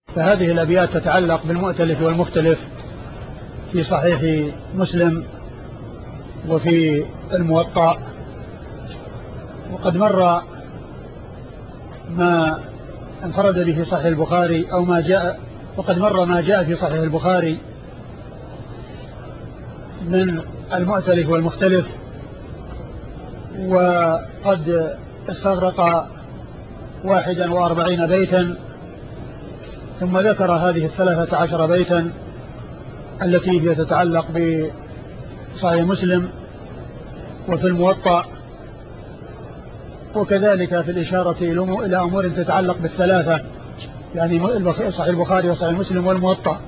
فهذه الأبيات تتعلق بالمؤتلف والمختلف في صحيح مسلم وفي الموطأ. وقد مر ما انفرد به صحيح البخاري أو ما جاء، وقد مر ما جاء في صحيح البخاري من المؤتلف والمختلف، وقد استغرق 41 بيتا، ثم ذكر هذه 13 بيتا التي هي تتعلق بصحيح مسلم وفي الموطأ، وكذلك في الإشارة إلى أمور تتعلق بالثلاثة، يعني صحيح البخاري وصحيح مسلم والموطأ.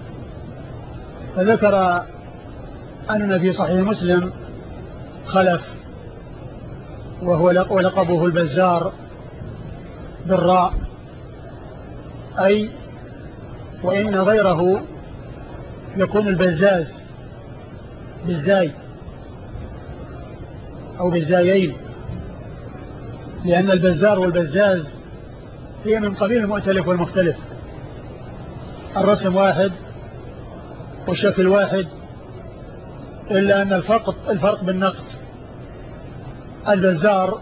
فذكر أن في صحيح مسلم خلف، وهو ولقبه البزار بالراء، أي وإن غيره يكون البزاز بالزاي أو بالزايين، لأن البزار والبزاز هي من قبيل المؤتلف والمختلف، الرسم واحد والشكل واحد، إلا أن الفرق بالنقط. البزار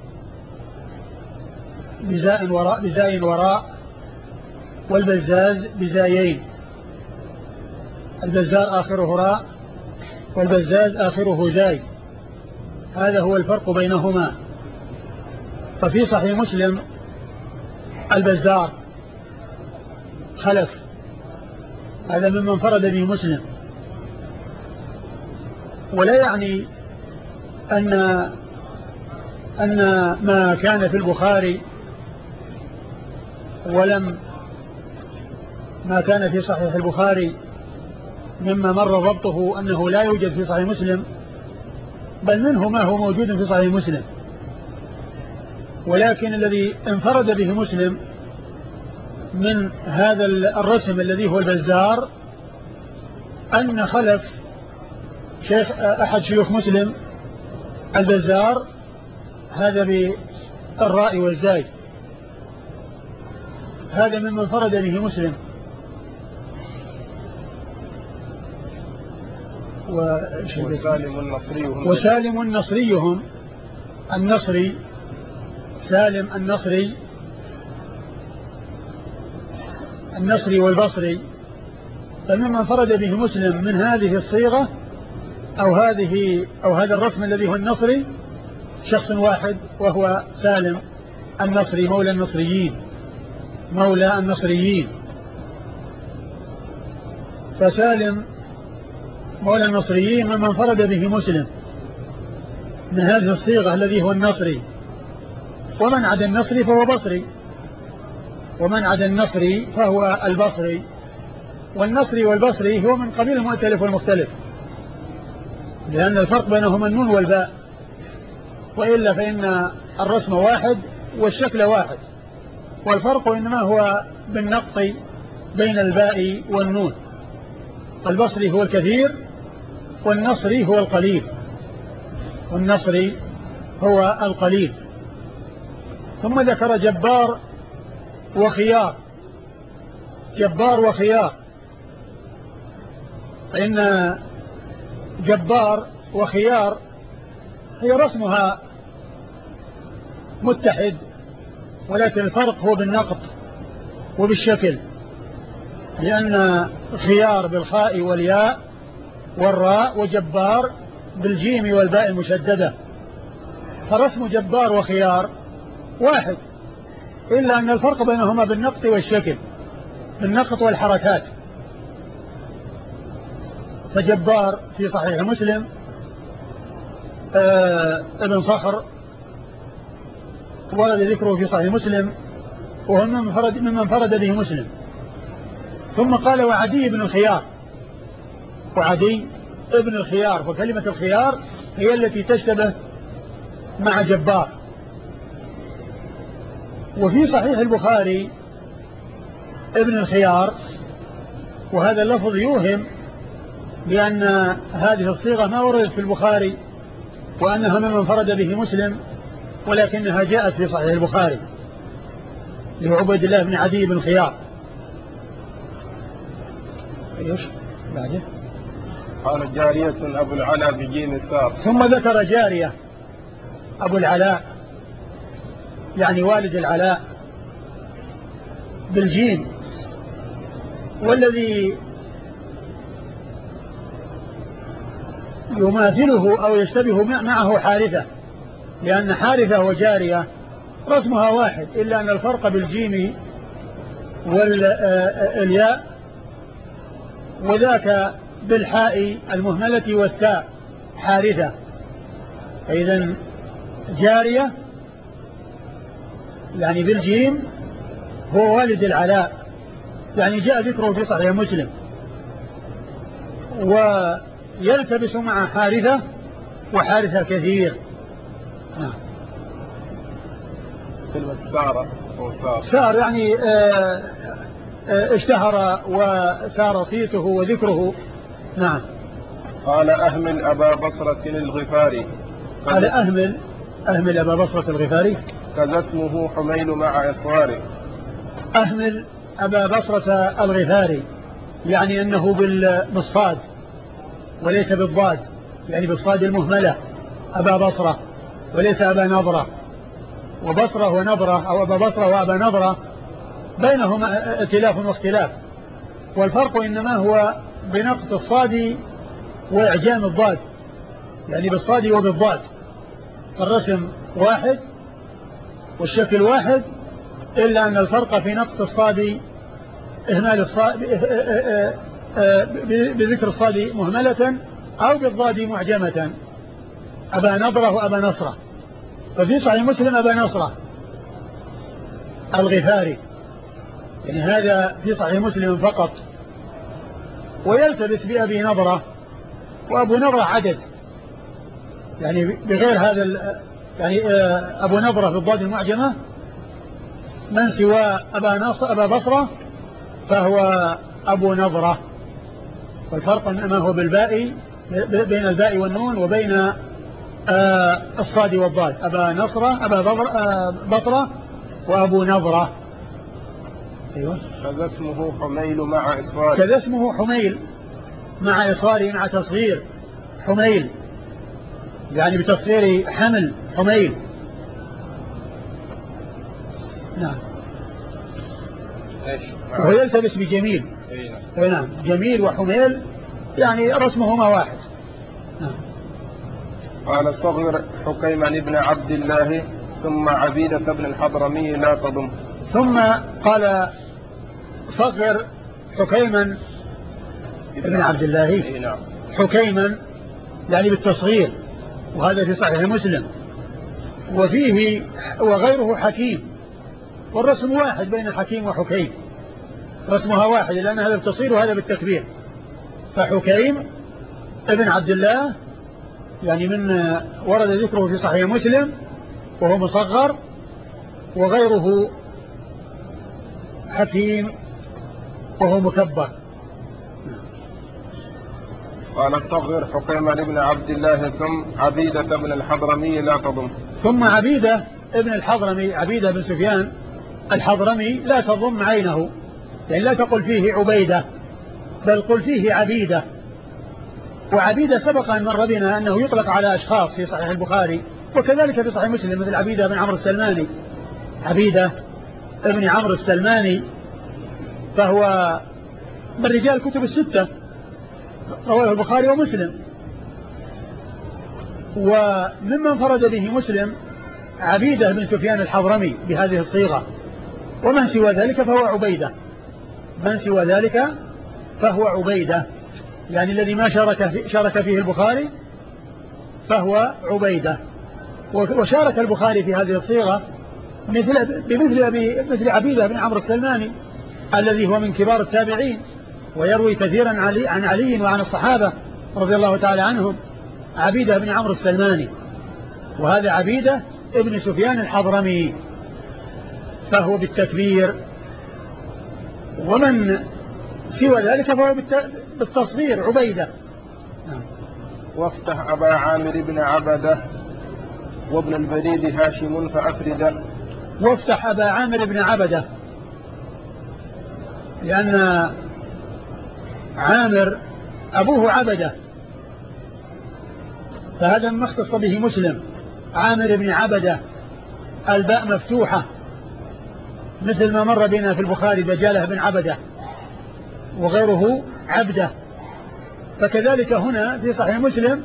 بزاء وراء، والبزاز بزايين، البزار آخره راء والبزاز آخره زاي، هذا هو الفرق بينهما. ففي صحيح مسلم البزار خلف، هذا ممن انفرد به مسلم، ولا يعني أن ما كان في البخاري ما كان في صحيح البخاري مما مر ضبطه أنه لا يوجد في صحيح مسلم، بل منه ما هو موجود في صحيح مسلم، ولكن الذي انفرد به مسلم من هذا الرسم الذي هو البزار أن خلف أحد شيوخ مسلم البزار هذا بالراء والزاي، هذا مما انفرد به مسلم. وسالم النصريهم النصري، سالم النصري والبصري، فمما انفرد به مسلم من هذه الصيغة أو هذا الرسم الذي هو النصري شخص واحد، وهو سالم النصري مولى النصريين. فسالم مولى النصريين مما انفرد به مسلم من هذه الصيغة الذي هو النصري، ومن عدا النصري فهو بصري، ومن عدا النصري فهو البصري، والنصري والبصري هو من قبيل المؤتلف والمختلف، لأن الفرق بينهما النون والباء، وإلا فإن الرسم واحد والشكل واحد، والفرق إنما هو بالنقط بين الباء والنون. البصري هو الكثير والنصري هو القليل. ثم ذكر جبار وخيار، فإن جبار وخيار هي رسمها متحد، ولكن الفرق هو بالنقط وبالشكل، لأن خيار بالخاء والياء والراء، وجبار بالجيم والباء المشددة، فرسم جبار وخيار واحد، إلا أن الفرق بينهما بالنقط والشكل، بالنقط والحركات. فجبار في صحيح مسلم ابن صخر ورد ذكره في صحيح مسلم، وهو ممن انفرد به مسلم. ثم قال وعدي بن الخيار، وكلمة الخيار هي التي تشتبه مع جبار. وفي صحيح البخاري ابن الخيار، وهذا اللفظ يوهم بأن هذه الصيغة ما وردت في البخاري، وأنها ممن انفرد به مسلم، ولكنها جاءت في صحيح البخاري، لعبيد الله بن عدي بن الخيار. ايش بعده؟ قال جارية أبو العلاء بجيم السار. ثم ذكر جارية أبو العلاء يعني والد العلاء بالجيم، والذي يماثله أو يشتبه معه حارثة، لأن حارثة وجارية رسمها واحد، إلا أن الفرق بالجيم والياء، وذاك بالحاء المهملة والثاء حارثة. فإذا جارية يعني بالجيم هو والد العلاء، يعني جاء ذكره في صحيح مسلم، ويلتبس مع حارثة، وحارثة كثير. نعم. كلمة سارة أو سار يعني اشتهر وسار صيته وذكره. نعم. قال أهمل أبا بصرة الغفاري. قال أهمل أبا بصرة الغفاري كذا اسمه حميل مع إصراره. أهمل أبا بصرة الغفاري يعني أنه بالصاد وليس بالضاد، يعني بالصاد المهملة أبا بصرة وليس أبا نضرة. وبصرة ونضرة أو أبا بصرة وأبا نضرة بينهما ائتلاف واختلاف، والفرق إنما هو بنقط الصاد وإعجام الضاد، يعني بالصاد وبالضاد، فالرسم واحد والشكل واحد، إلا أن الفرق في نقط الصاد إهمال الصاد بذكر الصاد مهملة أو بالضاد معجمة، أبا نضرة وأبا نصرة. ففي صحيح مسلم أبا نصرة الغفاري، يعني هذا في صحيح مسلم فقط، ويلتبس بأبي نضرة، وأبو نضرة عدد، يعني بغير هذا يعني أبو نضرة بالضاد المعجمة من سوى أبا بصرة فهو أبو نضرة، والفرق إنما هو بالباء، بين الباء والنون وبين الصاد والضاد. أبا نصرة أبا بصرة وأبو نضرة. أيوة. كذا اسمه حميل مع إصراره. كذا اسمه حميل مع إصراره، مع تصغير حميل، يعني بتصغير حمل حميل. نعم. وهو يلتبس بجميل. نعم. جميل وحميل يعني رسمهما واحد. نعم. قال صغر حكيما ابن عبد الله ثم عبيدة بن الحضرمي لا تضم. ثم قال صغر حكيما ابن عبد الله. نعم. حكيما يعني بالتصغير، وهذا في صحيح مسلم. وفيه وغيره حكيم، والرسم واحد بين حكيم وحكيم، رسمها واحد، لأن هذا بالتصغير وهذا بالتكبير. فحكيم ابن عبد الله يعني من ورد ذكره في صحيح مسلم وهو مصغر، وغيره حكيم وهو مكبر. قال صغر حكيما ابن عبد الله ثم عبيدة بن الحضرمي لا تضم. ثم عبيدة ابن الحضرمي، عبيدة بن سفيان الحضرمي لا تضم عينه، يعني لا تقل فيه عبيدة بل قل فيه عبيدة. وعبيدة سبق أن مر بنا أنه يطلق على أشخاص في صحيح البخاري وكذلك في صحيح مسلم، مثل عبيدة بن عمرو السلماني، عبيدة ابن عمرو السلماني، فهو من رجال كتب الستة، رواه البخاري ومسلم. وممن فرد به مسلم عبيدة بن سفيان الحضرمي بهذه الصيغة، ومن سوى ذلك فهو عبيدة، من سوى ذلك فهو عبيدة، يعني الذي ما شارك فيه البخاري فهو عبيدة. وشارك البخاري في هذه الصيغة مثل عبيدة بن عمرو السلماني الذي هو من كبار التابعين، ويروي كثيرا عن علي وعن الصحابة رضي الله تعالى عنهم، عبيدة بن عمرو السلماني. وهذا عبيدة ابن سفيان الحضرمي فهو بالتكبير، ومن سوى ذلك فهو بالتصغير عبيدة. وافتح أبا عامر بن عبده وابن البريد هاشم فأفرد. وافتح أبا عامر بن عبده، لأن عامر أبوه عبدة، فهذا ما اختص به مسلم. عامر بن عبدة، الباء مفتوحة مثل ما مر بنا في البخاري دجالة بن عبدة وغيره عبدة. فكذلك هنا في صحيح مسلم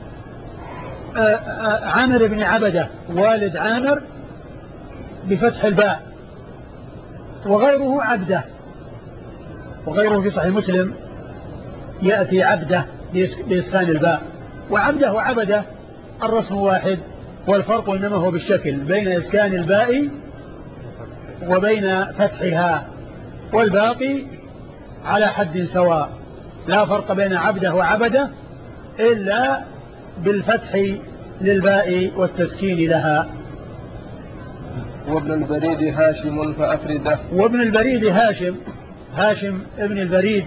عامر بن عبدة والد عامر بفتح الباء، وغيره عبدة، وغيره في صحيح مسلم يأتي عبدة بإسكان الباء. وعبدة وعبدة الرسم واحد، والفرق إنما هو بالشكل بين إسكان الباء وبين فتحها، والباقي على حد سواء، لا فرق بين عبده وعبده إلا بالفتح للباء والتسكين لها. وابن البريد هاشم فأفرده. وابن البريد هاشم ابن البريد،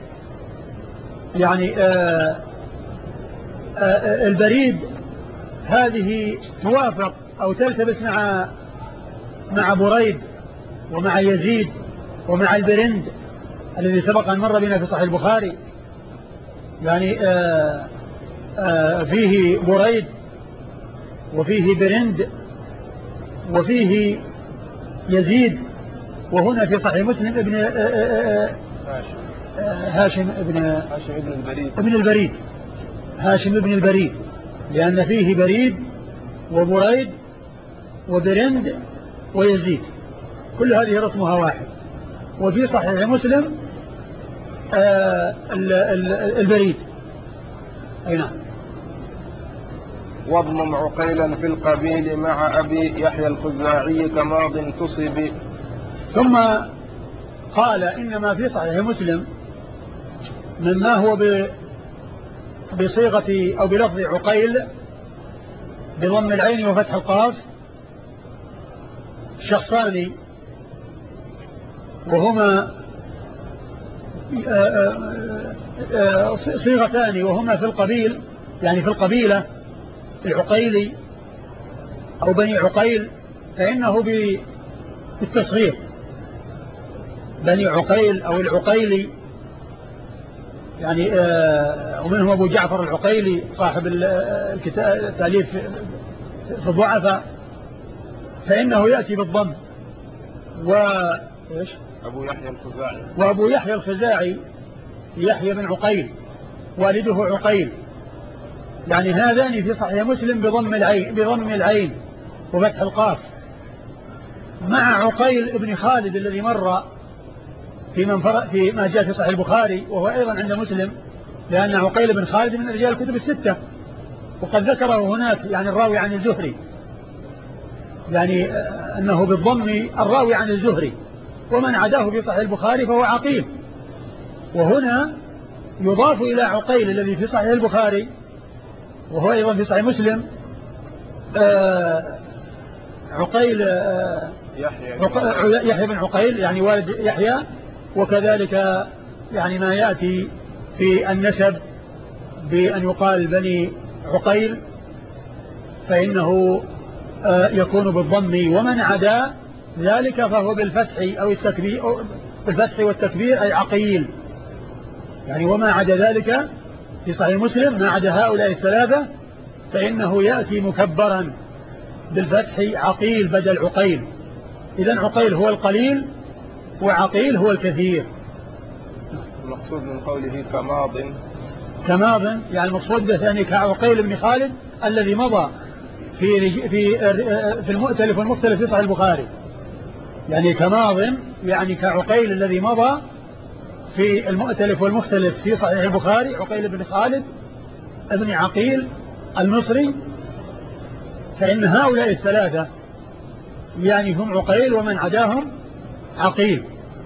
يعني البريد هذه موافق أو تلتبس مع بريد ومع يزيد ومع البرند الذي سبق أن مر بنا في صحيح البخاري. يعني فيه بريد وفيه برند وفيه يزيد، وهنا في صحيح مسلم ابن هاشم ابن البريد، هاشم ابن البريد، لأن فيه بريد وبريد وبرند ويزيد، كل هذه رسمها واحد. وفي صحيح مسلم البريد. أي نعم. واضمم عقيلا في القبيل مع أبي يحيى الخزاعي كماض تصب. ثم قال إنما في صحيح مسلم مما هو بصيغة أو بلفظ عقيل بضم العين وفتح القاف شخصان، وهما صيغتان، وهما في القبيل، يعني في القبيلة العقيلي أو بني عقيل، فإنه بالتصغير بني عقيل أو العقيلي، يعني ومنهم أبو جعفر العقيلي صاحب التأليف في الضعفاء، فإنه يأتي بالضم. وإيش وأبو يحيى الخزاعي يحيى بن عقيل والده عقيل، يعني هذان في صحيح مسلم بضم العين وفتح القاف، مع عقيل ابن خالد الذي مر في ما جاء في صحيح البخاري، وهو أيضا عند مسلم، لأن عقيل بن خالد من رجال الكتب الستة، وقد ذكره هناك يعني الراوي عن الزهري، يعني أنه بالضم الراوي عن الزهري، ومن عداه في صحيح البخاري فهو عقيل. وهنا يضاف إلى عقيل الذي في صحيح البخاري وهو أيضا في صحيح مسلم عقيل يحيى بن عقيل، يعني والد يحيى، وكذلك يعني ما يأتي في النسب بأن يقال بني عقيل فإنه يكون بالضم، ومن عدا ذلك فهو بالفتح أو التكبير، بالفتح والتكبير أي عقيل، يعني وما عدا ذلك في صحيح مسلم ما عدا هؤلاء الثلاثة فإنه يأتي مكبرا بالفتح عقيل بدل عقيل. إذن عقيل هو القليل وعقيل هو الكثير. المقصود من قوله كماض يعني المقصود به يعني كعقيل بن خالد الذي مضى في المؤتلف والمختلف في صحيح البخاري، يعني كماض يعني كعقيل الذي مضى في المؤتلف والمختلف في صحيح البخاري، عقيل بن خالد ابن عقيل المصري، فإن هؤلاء الثلاثة يعني هم عقيل ومن عداهم عقيل.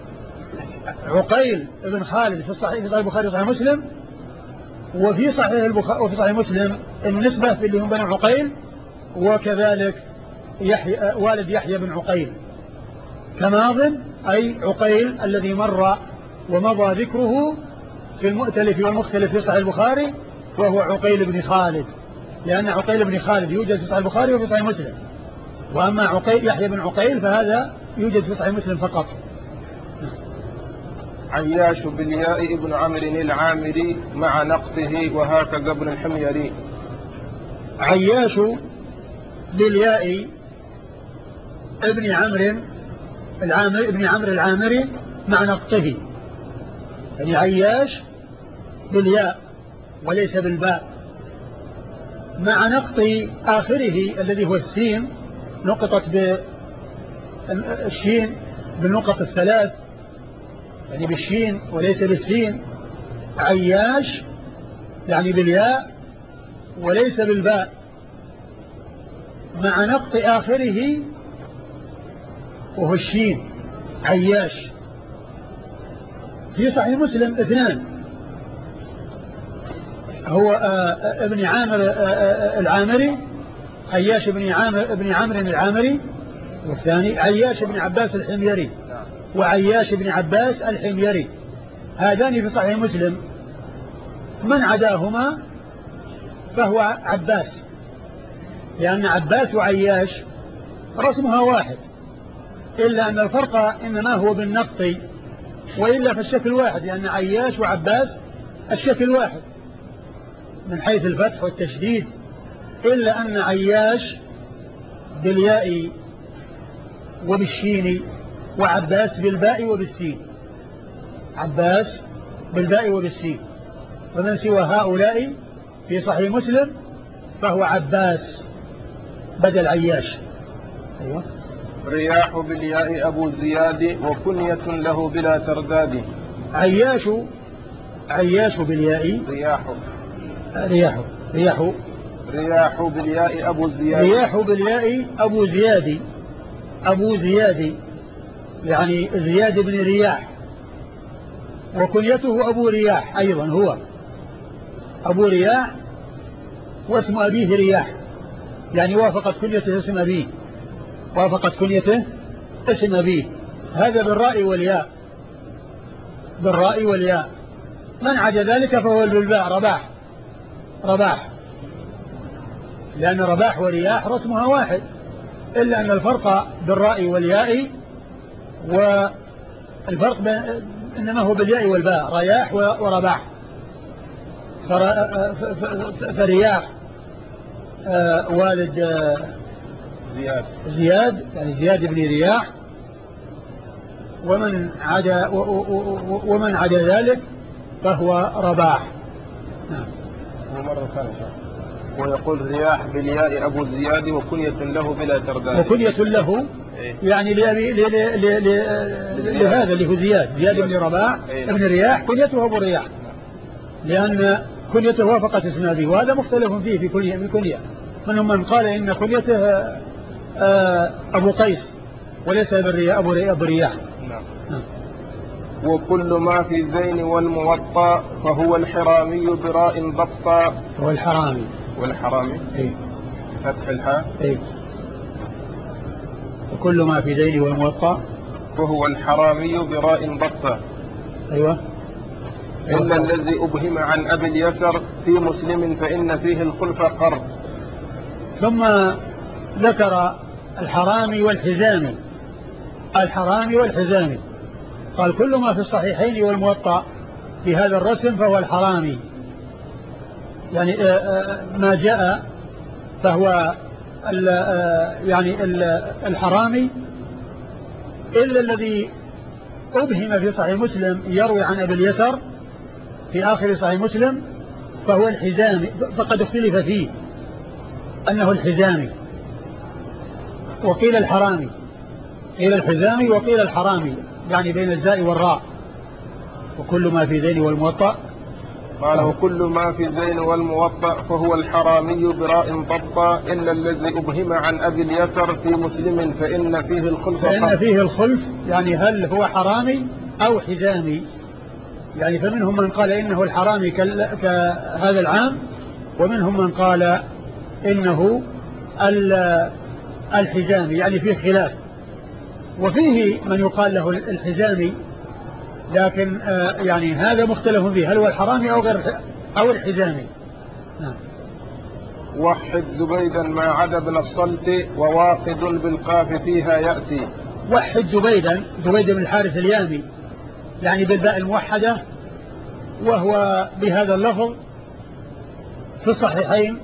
عقيل ابن خالد في صحيح البخاري وصحيح مسلم، وفي صحيح مسلم النسبة اللي هم بن عقيل، وكذلك والد يحيى بن عقيل كماض أي عقيل الذي مر ومضى ذكره في المؤتلف والمختلف في صحيح البخاري، وهو عقيل بن خالد، لأن عقيل بن خالد يوجد في صحيح البخاري وفي صحيح مسلم، وأما يحيى بن عقيل فهذا يوجد في صحيح مسلم فقط. عياش بالياء ابن عمرو العامري مع نقطه وهكذا ابن الحميري. عياش بالياء ابن عمرو العامري مع نقطه، يعني عياش بالياء وليس بالباء، مع نقط آخره الذي هو السين، نقطت بالشين بالنقط الثلاث، يعني بالشين وليس بالسين. عياش يعني بالياء وليس بالباء، مع نقط آخره وهو الشين، عياش. في صحيح مسلم اثنان، هو ابن عامر العامري، عياش بن عمرو العامري، والثاني عياش بن عباس الحميري، وعياش بن عباس الحميري، هذان في صحيح مسلم. من عداهما فهو عباس، لأن عباس وعياش رسمها واحد، إلا أن الفرق إنما هو بالنقط، وإلا فالشكل واحد، لأن عياش وعباس الشكل واحد من حيث الفتح والتشديد، إلا أن عياش بالياء وبالشين، وعباس بالباء وبالسين، عباس بالباء وبالسين. فمن سوى هؤلاء في صحيح مسلم فهو عباس بدل عياش. أيوة. رياح بالياء أبو زياد وكنية له بلا ترداد. عياش بالياء رياح بالياء أبو زياد. رياح بالياء أبو زياد يعني زياد بن رياح، وكنيته أبو رياح أيضا، هو أبو رياح واسم أبيه رياح، يعني وافقت كنيته اسم أبيه، هذا بالراء والياء. من عدا ذلك فهو بالباء، رباح، لأن رباح ورياح رسمها واحد، إلا أن الفرق بالراء والياء، والفرق إنما هو بالياء والباء، رياح ورباح. فرياح والد زياد، يعني زياد بن رياح، ومن عدا ذلك فهو رباح. نعم. ومرة ثانية ويقول رياح بالياء أبو زياد وكنية له بلا ترداد. وكنية له يعني لهذا اللي هو زياد بن رباح ابن رياح، كنيته أبو رياح، لأن كنيته وافقت اسم أبيه، وهذا مختلف فيه في الكنية. منهم من قال إن كنيته أبو قيس وليس أبو رياح. نعم. وكل ما في الذين والموطأ فهو الحرامي براء ضبطا. هو والحرامي فتح الحاء. وكل ما في ذين والموطأ فهو الحرامي براء ضبطا. أيوة. إلا الذي أبهم عن أبي اليسر في مسلم فإن فيه الخلف قرب. ثم ذكر الحرامي والحزامي، قال كل ما في الصحيحين والموطأ بهذا الرسم فهو الحرامي، يعني ما جاء فهو يعني الحرامي، إلا الذي أبهم في صحيح مسلم يروي عن أبي اليسر في آخر صحيح مسلم فهو الحزامي، فقد اختلف فيه أنه الحزامي، وقيل الحرامي، قيل الحزامي وقيل الحرامي، يعني بين الزاء والراء. وكل ما في ذين والموطأ قال وكل ما في الذين والموطأ فهو الحرامي براء ضبطا إلا الذي أبهم عن أبي اليسر في مسلم فإن فيه الخلف. يعني هل هو حرامي أو حزامي؟ يعني فمنهم من قال إنه الحرامي كهذا العام، ومنهم من قال إنه الحزامي، يعني فيه خلاف. وفيه من يقال له الحزامي، لكن يعني هذا مختلف فيه، هل هو الحرامي أو الحزامي. نعم. وحد زبيدا ما عدا ابن الصلت وواقد بالقاف فيها يأتي. وحد زبيد بن الحارث اليامي، يعني بالباء الموحدة، وهو بهذا اللفظ في الصحيحين.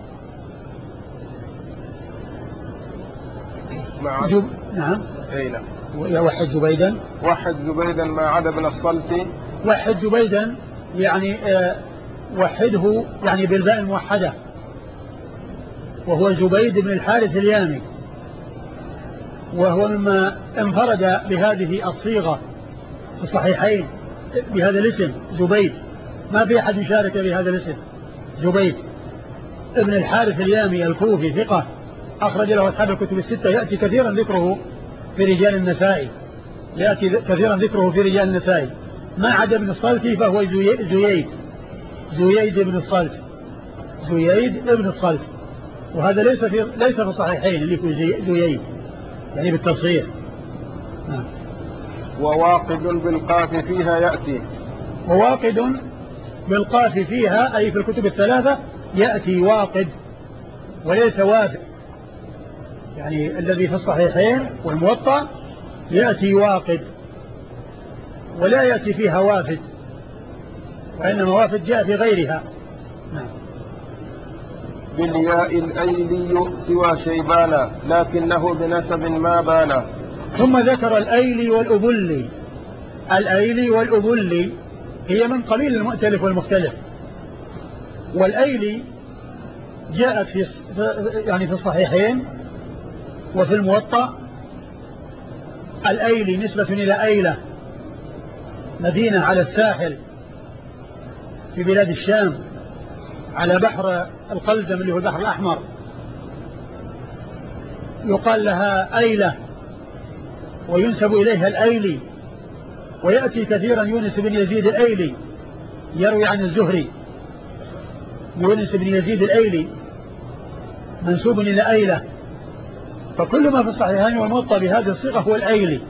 نعم. نعم. وحد زبيدا. وحد زبيدا ما عدا ابن الصلت. وحد زبيدا يعني وحده يعني بالباء الموحدة، وهو زبيد بن الحارث اليامي، وهو مما انفرد بهذه الصيغة في الصحيحين بهذا الاسم زبيد، ما في أحد يشارك بهذا الاسم. زبيد ابن الحارث اليامي الكوفي ثقة أخرج له أصحاب الكتب الستة. يأتي كثيرا ذكره في رجال النسائي، يأتي كثيرا ذكره في رجال النسائي، ما عدا ابن الصلت فهو زييد بن الصلت، زييد ابن الصلت، وهذا ليس في الصحيحين اللي هو زييد يعني بالتصغير. وواقد بالقاف فيها يأتي. وواقد بالقاف فيها أي في الكتب الثلاثة يأتي واقد وليس وافد، يعني الذي في الصحيحين والموطأ يأتي واقد ولا يأتي فيها وافد، وإنما وافد جاء في غيرها. نعم. بالياء الأيلي سوى شيبانا لكنه بنسب ما بانا. ثم ذكر الأيلي والأبلي. الأيلي والأبلي هي من قبيل المؤتلف والمختلف. والأيلي جاءت في الصحيحين وفي الموطأ. الأيلي نسبة إلى أيلة، مدينة على الساحل في بلاد الشام على بحر القلزم اللي هو البحر الأحمر، يقال لها أيلة وينسب إليها الأيلي. ويأتي كثيرا يونس بن يزيد الأيلي يروي عن الزهري، يونس بن يزيد الأيلي منسوب إلى أيلة، فكل ما في الصحيحين والموطأ بهذه الصيغة هو الأيلي.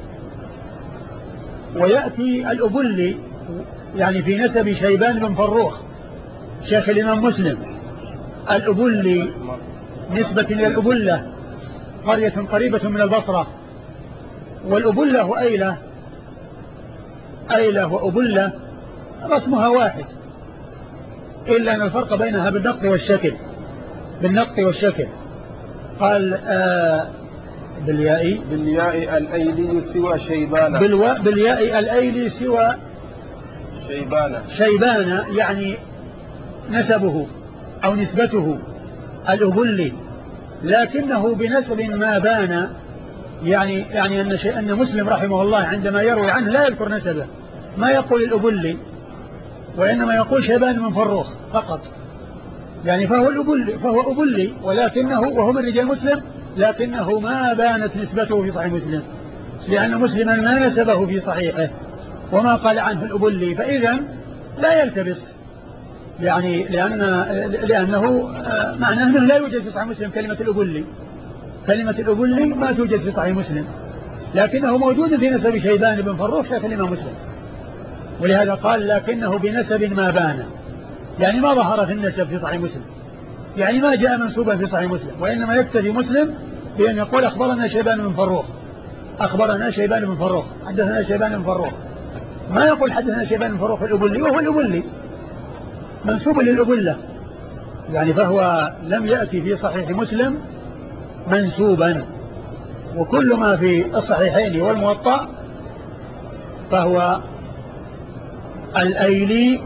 ويأتي الأبلي يعني في نسب شيبان بن فروخ شيخ الإمام مسلم. الأبلي نسبة إلى الأبلة، قرية قريبة من البصرة. والأبلة وأيلة، أيلة وأبلة رسمها واحد، إلا أن الفرق بينها بالنقط والشكل. قال بالياء الأيلي سوى شيبانا. بالياء الأيلي سوى شيبانا يعني نسبه أو نسبته الأبلي، لكنه بنسب ما بان، يعني أن مسلم رحمه الله عندما يروي عنه لا يذكر نسبه، ما يقول الأبلي وإنما يقول شيبان بن فروخ فقط، يعني فهو أبلي ولكنه وهو من رجال مسلم، لكنه ما بانت نسبته في صحيح مسلم، لأن مسلما ما نسبه في صحيحه وما قال عنه الأبلي، فإذا لا يلتبس، يعني لأنه معناه أنه لا يوجد في صحيح مسلم كلمة الأبلي ما توجد في صحيح مسلم، لكنه موجود في نسب شيبان بن فروخ شيخ الإمام مسلم، ولهذا قال لكنه بنسب ما بان، يعني ما ظهر في النسب في صحيح مسلم، يعني ما جاء منسوبا في صحيح مسلم، وإنما يكتفي مسلم بأن يقول أخبرنا شيبان بن فروخ، حدثنا شيبان بن فروخ، ما يقول حدثنا شيبان بن فروخ الأبلي، وهو الأبلي منسوب للأبلة، يعني فهو لم يأتي في صحيح مسلم منسوبا. وكل ما في الصحيحين والموطأ فهو الأيلي،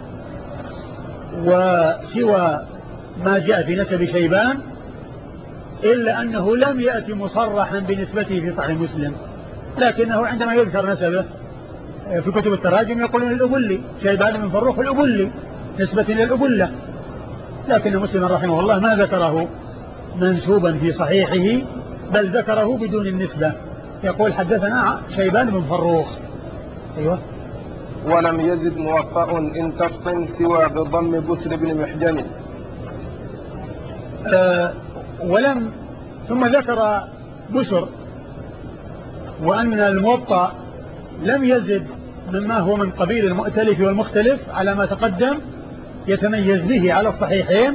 وسوى ما جاء في نسب شيبان إلا أنه لم يأتي مصرحا بنسبته في صحيح مسلم، لكنه عندما يذكر نسبه في كتب التراجم يقولون الأبلي، شيبان بن فروخ الأبلي نسبة إلى الأبلة، لكن مسلم رحمه الله ما ذكره منسوبا في صحيحه، بل ذكره بدون النسبة، يقول حدثنا شيبان بن فروخ. أيوة. ولم يزد موطأ إن تفطن سوى بضم بسر بن محجن. ثم ذكر بسر، وأن الموطأ لم يزد مما هو من قبيل المؤتلف والمختلف على ما تقدم يتميز به على الصحيحين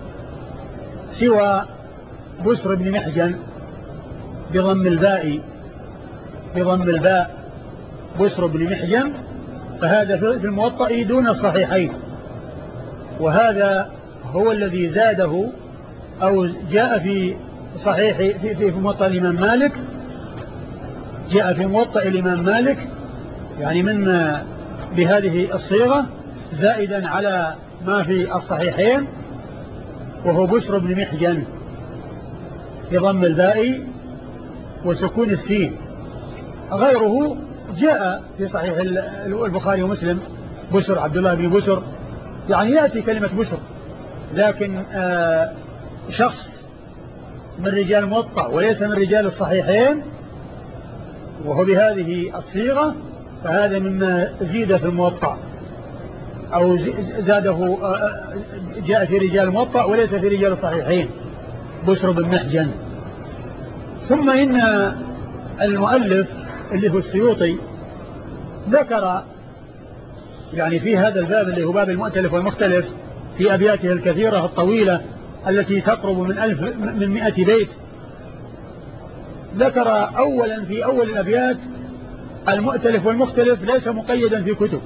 سوى بسر بن محجن بضم الباء بسر بن محجن فهذا في الموطأ دون الصحيحين، وهذا هو الذي زاده أو جاء في صحيح في موطأ الإمام مالك، جاء في موطأ الإمام مالك يعني من بهذه الصيغة زائدا على ما في الصحيحين، وهو بشر بن محجن بضم الباء وسكون السين. غيره جاء في صحيح البخاري ومسلم بشر عبد الله بن بشر، يعني يأتي كلمة بشر، لكن شخص من رجال الموطأ وليس من رجال الصحيحين وهو بهذه الصيغة، فهذا مما زيد في الموطأ أو زاده جاء في رجال الموطأ وليس في رجال الصحيحين، بشر بن محجن. ثم إن المؤلف اللي هو السيوطي ذكر يعني في هذا الباب اللي هو باب المؤتلف والمختلف في أبياته الكثيرة الطويلة التي تقرب من 100 بيت، ذكر أولا في أول الأبيات المؤتلف والمختلف ليس مقيدا في كتب،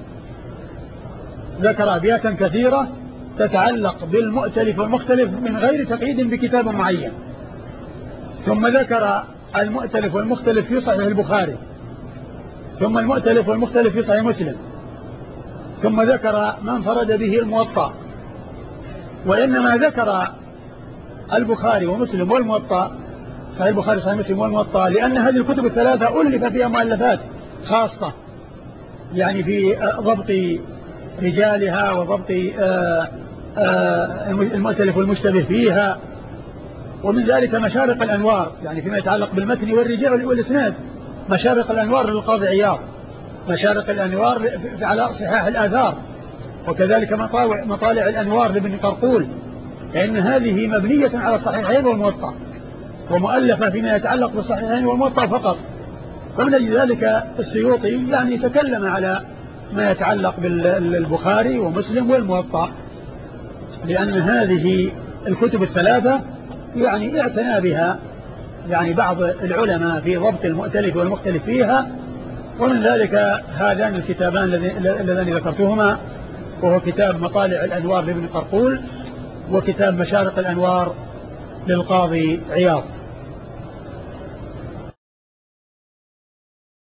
ذكر أبياتا كثيرة تتعلق بالمؤتلف والمختلف من غير تقييد بكتاب معين. ثم ذكر المؤتلف والمختلف في صحيح البخاري، ثم المؤتلف والمختلف في صحيح مسلم، ثم ذكر ما انفرد به الموطأ. وإنما ذكر البخاري ومسلم والموطأ، صحيح البخاري صحيح مسلم والموطأ، لأن هذه الكتب الثلاثة ألف فيها مؤلفات خاصة يعني في ضبط رجالها وضبط المؤتلف والمشتبه فيها، ومن ذلك مشارق الأنوار يعني فيما يتعلق بالمتن والرجال والإسناد، مشارق الأنوار للقاضي عياض، مشارق الأنوار على صحاح الآثار، وكذلك مطالع الأنوار لابن قرقول، لأن هذه مبنية على الصحيحين والموطأ ومؤلفة فيما يتعلق بالصحيحين والموطأ فقط. فمن أجل ذلك السيوطي يعني تكلم على ما يتعلق بالبخاري ومسلم والموطأ، لأن هذه الكتب الثلاثة يعني اعتنى بها يعني بعض العلماء في ضبط المؤتلف والمختلف فيها، ومن ذلك هذان الكتابان اللذان ذكرتهما، وهو كتاب مطالع الأنوار لابن قرقول وكتاب مشارق الأنوار للقاضي عياض.